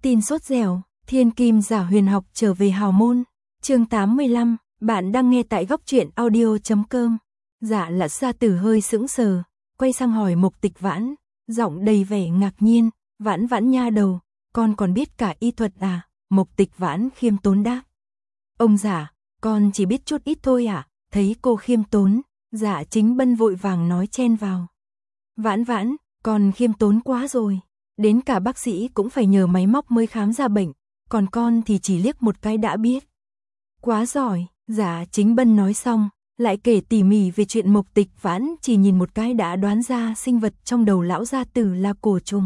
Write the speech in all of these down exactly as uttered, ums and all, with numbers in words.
Tin sốt dẻo, thiên kim giả huyền học trở về hào môn. Chương tám mươi lăm, bạn đang nghe tại góc truyện audio chấm com. Dạ Lão gia tử hơi sững sờ, quay sang hỏi Mục Tịch Vãn, giọng đầy vẻ ngạc nhiên, "Vãn Vãn nha đầu, con còn biết cả y thuật à?" Mục Tịch Vãn khiêm tốn đáp. "Ông giả, con chỉ biết chút ít thôi ạ." Thấy cô khiêm tốn, Dạ Chính Bân vội vàng nói chen vào. "Vãn Vãn, con khiêm tốn quá rồi. Đến cả bác sĩ cũng phải nhờ máy móc mới khám ra bệnh, còn con thì chỉ liếc một cái đã biết." "Quá giỏi." Dạ Chính Bân nói xong, lại kể tỉ mỉ về chuyện Mục Tịch Vãn chỉ nhìn một cái đã đoán ra sinh vật trong đầu lão gia tử là cổ trùng.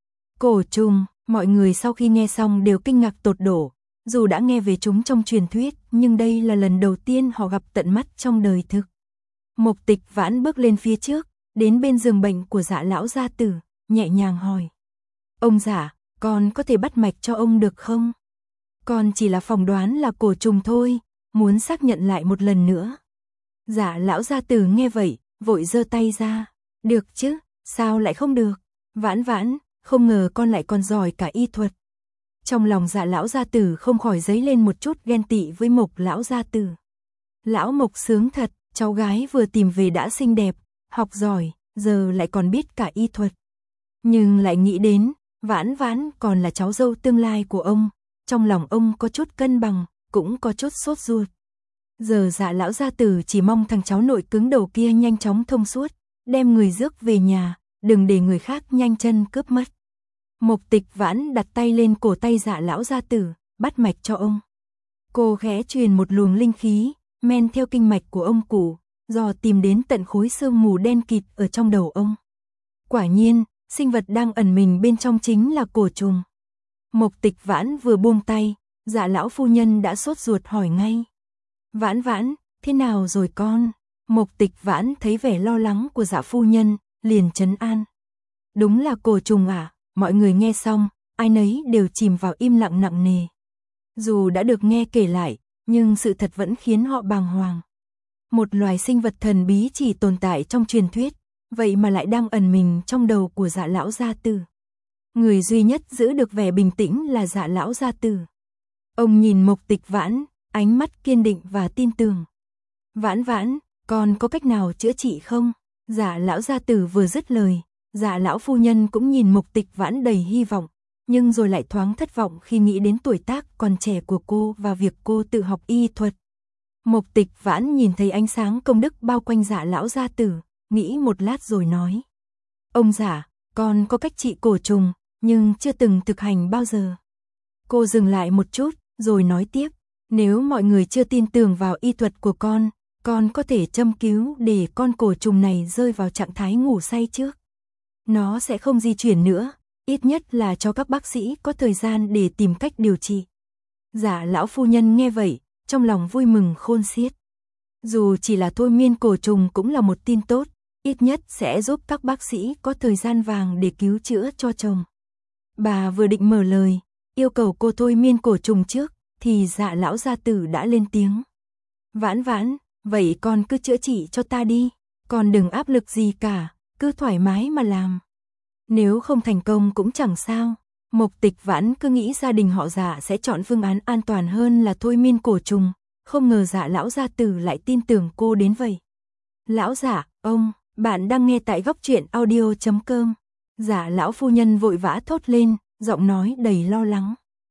Cổ trùng, mọi người sau khi nghe xong đều kinh ngạc tột độ, dù đã nghe về chúng trong truyền thuyết, nhưng đây là lần đầu tiên họ gặp tận mắt trong đời thực. Mục Tịch Vãn bước lên phía trước, đến bên giường bệnh của Dạ lão gia tử, nhẹ nhàng hỏi: "Ông giả, con có thể bắt mạch cho ông được không? Con chỉ là phỏng đoán là cổ trùng thôi, muốn xác nhận lại một lần nữa." Dạ lão gia tử nghe vậy, vội giơ tay ra: "Được chứ, sao lại không được? Vãn Vãn, không ngờ con lại còn giỏi cả y thuật." Trong lòng Dạ lão gia tử không khỏi dấy lên một chút ghen tị với Mục lão gia tử. Lão Mục sướng thật, cháu gái vừa tìm về đã xinh đẹp, học giỏi, giờ lại còn biết cả y thuật. Nhưng lại nghĩ đến, Vãn Vãn còn là cháu dâu tương lai của ông, trong lòng ông có chút cân bằng, cũng có chút sốt ruột. Giờ Dạ lão gia tử chỉ mong thằng cháu nội cứng đầu kia nhanh chóng thông suốt, đem người rước về nhà, đừng để người khác nhanh chân cướp mất. Mục Tịch Vãn đặt tay lên cổ tay Dạ lão gia tử, bắt mạch cho ông. Cô khẽ truyền một luồng linh khí, men theo kinh mạch của ông cụ, dò tìm đến tận khối sương mù đen kịt ở trong đầu ông. Quả nhiên, sinh vật đang ẩn mình bên trong chính là cổ trùng. Mục Tịch Vãn vừa buông tay, Dạ lão phu nhân đã sốt ruột hỏi ngay: "Vãn Vãn, thế nào rồi con?" Mục Tịch Vãn thấy vẻ lo lắng của Dạ phu nhân, liền trấn an: "Đúng là cổ trùng à?" Mọi người nghe xong, ai nấy đều chìm vào im lặng nặng nề. Dù đã được nghe kể lại, nhưng sự thật vẫn khiến họ bàng hoàng. Một loài sinh vật thần bí chỉ tồn tại trong truyền thuyết, vậy mà lại đang ẩn mình trong đầu của Dạ lão gia tử. Người duy nhất giữ được vẻ bình tĩnh là Dạ lão gia tử. Ông nhìn Mục Tịch Vãn, ánh mắt kiên định và tin tưởng. "Vãn Vãn, con có cách nào chữa trị không?" Dạ lão gia tử vừa dứt lời, Dạ lão phu nhân cũng nhìn Mục Tịch Vãn đầy hy vọng, nhưng rồi lại thoáng thất vọng khi nghĩ đến tuổi tác còn trẻ của cô và việc cô tự học y thuật. Mục Tịch Vãn nhìn thấy ánh sáng công đức bao quanh Dạ lão gia tử, nghĩ một lát rồi nói: "Ông giả, con có cách trị cổ trùng, nhưng chưa từng thực hành bao giờ." Cô dừng lại một chút, rồi nói tiếp: "Nếu mọi người chưa tin tưởng vào y thuật của con, con có thể châm cứu để con cổ trùng này rơi vào trạng thái ngủ say trước. Nó sẽ không di chuyển nữa, ít nhất là cho các bác sĩ có thời gian để tìm cách điều trị." Dạ lão phu nhân nghe vậy, trong lòng vui mừng khôn xiết. Dù chỉ là thôi miên cổ trùng cũng là một tin tốt, ít nhất sẽ giúp các bác sĩ có thời gian vàng để cứu chữa cho chồng. Bà vừa định mở lời, yêu cầu cô thôi miên cổ trùng trước, thì Dạ lão gia tử đã lên tiếng: "Vãn Vãn, vậy con cứ chữa trị cho ta đi, con đừng áp lực gì cả, cứ thoải mái mà làm. Nếu không thành công cũng chẳng sao." Mục Tịch Vãn cứ nghĩ gia đình họ Dạ sẽ chọn phương án an toàn hơn là thôi miên cổ trùng, không ngờ Dạ lão gia tử lại tin tưởng cô đến vậy. "Lão giả, ông, bạn đang nghe tại góc truyện audio chấm com." Dạ lão phu nhân vội vã thốt lên, giọng nói đầy lo lắng.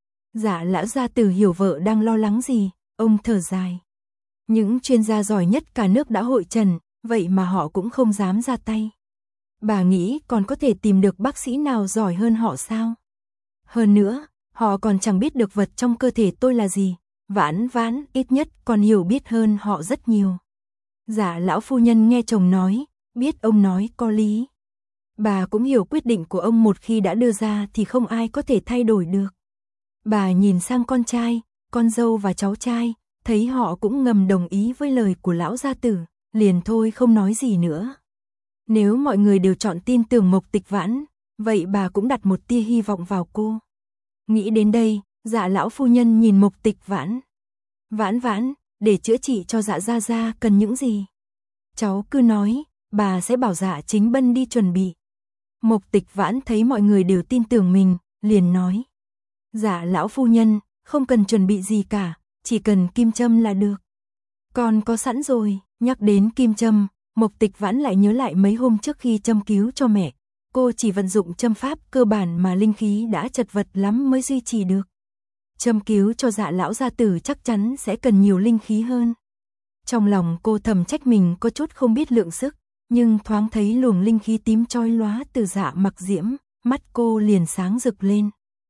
Dạ lão gia tử hiểu vợ đang lo lắng gì, ông thở dài. Những chuyên gia giỏi nhất cả nước đã hội trần, vậy mà họ cũng không dám ra tay. Bà nghĩ còn có thể tìm được bác sĩ nào giỏi hơn họ sao? Hơn nữa, họ còn chẳng biết được vật trong cơ thể tôi là gì. Vãn Vãn ít nhất còn hiểu biết hơn họ rất nhiều. Dạ lão phu nhân nghe chồng nói, biết ông nói có lý. Bà cũng hiểu quyết định của ông một khi đã đưa ra thì không ai có thể thay đổi được. Bà nhìn sang con trai, con dâu và cháu trai, thấy họ cũng ngầm đồng ý với lời của lão gia tử, liền thôi không nói gì nữa. Nếu mọi người đều chọn tin tưởng Mục Tịch Vãn, vậy bà cũng đặt một tia hy vọng vào cô. Nghĩ đến đây, Dạ lão phu nhân nhìn Mục Tịch Vãn. "Vãn Vãn, để chữa trị cho Dạ gia gia cần những gì? Cháu cứ nói, bà sẽ bảo Dạ Chính Bân đi chuẩn bị." Mục Tịch Vãn thấy mọi người đều tin tưởng mình, liền nói: Dạ lão phu nhân, không cần chuẩn bị gì cả, chỉ cần kim châm là được. Con có sẵn rồi. Nhắc đến kim châm, Mộc Tịch Vãn lại nhớ lại mấy hôm trước khi châm cứu cho mẹ. Cô chỉ vận dụng châm pháp cơ bản mà linh khí đã chật vật lắm mới duy trì được. Châm cứu cho Dạ lão gia tử chắc chắn sẽ cần nhiều linh khí hơn. Trong lòng cô thầm trách mình có chút không biết lượng sức, nhưng thoáng thấy luồng linh khí tím chói lóa từ Dạ Mặc Diễm, mắt cô liền sáng rực lên.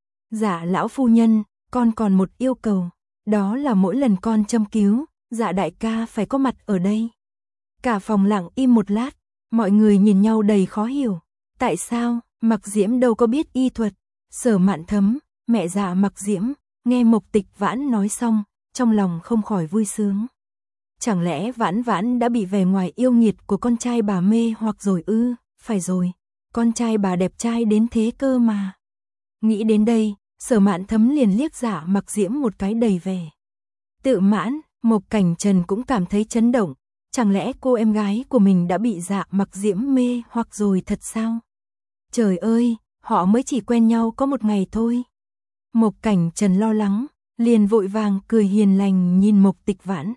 Dạ lão phu nhân, con còn một yêu cầu, đó là mỗi lần con châm cứu, Dạ đại ca phải có mặt ở đây. Cả phòng lặng im một lát, mọi người nhìn nhau đầy khó hiểu. Tại sao? Mặc Diễm đâu có biết y thuật. Sở Mạn Thấm, mẹ Dạ Mặc Diễm, nghe Mộc Tịch Vãn nói xong, trong lòng không khỏi vui sướng. Chẳng lẽ Vãn Vãn đã bị vẻ ngoài yêu nghiệt của con trai bà mê hoặc rồi ư? Phải rồi, con trai bà đẹp trai đến thế cơ mà. Nghĩ đến đây, Sở Mạn Thấm liền liếc Dạ Mặc Diễm một cái đầy vẻ tự mãn. Mộc Cảnh Trần cũng cảm thấy chấn động. Chẳng lẽ cô em gái của mình đã bị Dạ Mặc Diễm mê hoặc rồi thật sao? Trời ơi, họ mới chỉ quen nhau có một ngày thôi. Mộc Cảnh Trần lo lắng, liền vội vàng cười hiền lành nhìn Mộc Tịch Vãn.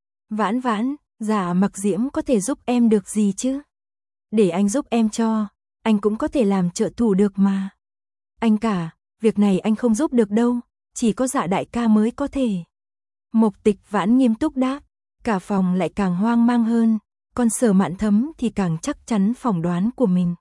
Vãn Vãn, Dạ Mặc Diễm có thể giúp em được gì chứ? Để anh giúp em cho, anh cũng có thể làm trợ thủ được mà. Anh cả, việc này anh không giúp được đâu, chỉ có Dạ đại ca mới có thể. Mộc Tịch Vãn nghiêm túc đáp, cả phòng lại càng hoang mang hơn, còn Sở Mạn Thấm thì càng chắc chắn phỏng đoán của mình.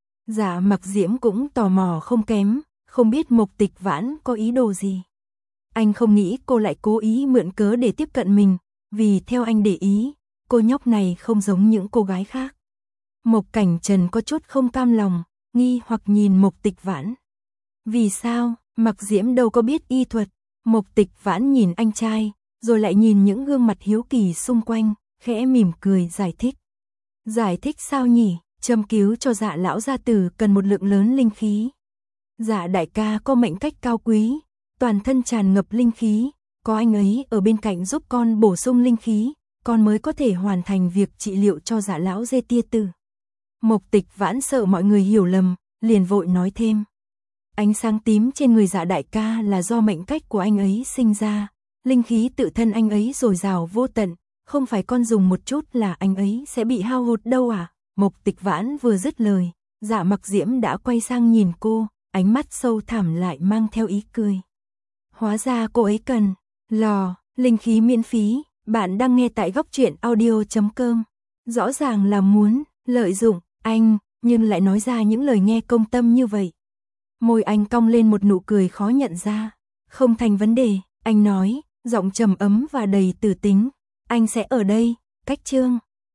Dạ Mặc Diễm cũng tò mò không kém, không biết Mộc Tịch Vãn có ý đồ gì. Anh không nghĩ cô lại cố ý mượn cớ để tiếp cận mình, vì theo anh để ý, cô nhóc này không giống những cô gái khác. Mộc Cảnh Trần có chút không cam lòng, nghi hoặc nhìn Mộc Tịch Vãn. Vì sao? Mặc Diễm đâu có biết y thuật. Mộc Tịch Vãn nhìn anh trai, rồi lại nhìn những gương mặt hiếu kỳ xung quanh, khẽ mỉm cười giải thích. Giải thích sao nhỉ? Châm cứu cho Dạ lão gia tử cần một lượng lớn linh khí. Dạ đại ca có mệnh cách cao quý, toàn thân tràn ngập linh khí, có anh ấy ở bên cạnh giúp con bổ sung linh khí, con mới có thể hoàn thành việc trị liệu cho Dạ lão dê tia tử. Mộc Tịch Vãn sợ mọi người hiểu lầm, liền vội nói thêm. Ánh sáng tím trên người Dạ đại ca là do mệnh cách của anh ấy sinh ra, linh khí tự thân anh ấy dồi dào vô tận, không phải con dùng một chút là anh ấy sẽ bị hao hụt đâu à? Mộc Tịch Vãn vừa dứt lời, Dạ Mặc Diễm đã quay sang nhìn cô, ánh mắt sâu thẳm lại mang theo ý cười. Hóa ra cô ấy cần lò linh khí miễn phí. Bạn đang nghe tại góc truyện audio chấm com. Rõ ràng là muốn lợi dụng anh, nhưng lại nói ra những lời nghe công tâm như vậy. Môi anh cong lên một nụ cười khó nhận ra. Không thành vấn đề, anh nói, giọng trầm ấm và đầy tử tính. Anh sẽ ở đây, cách Trương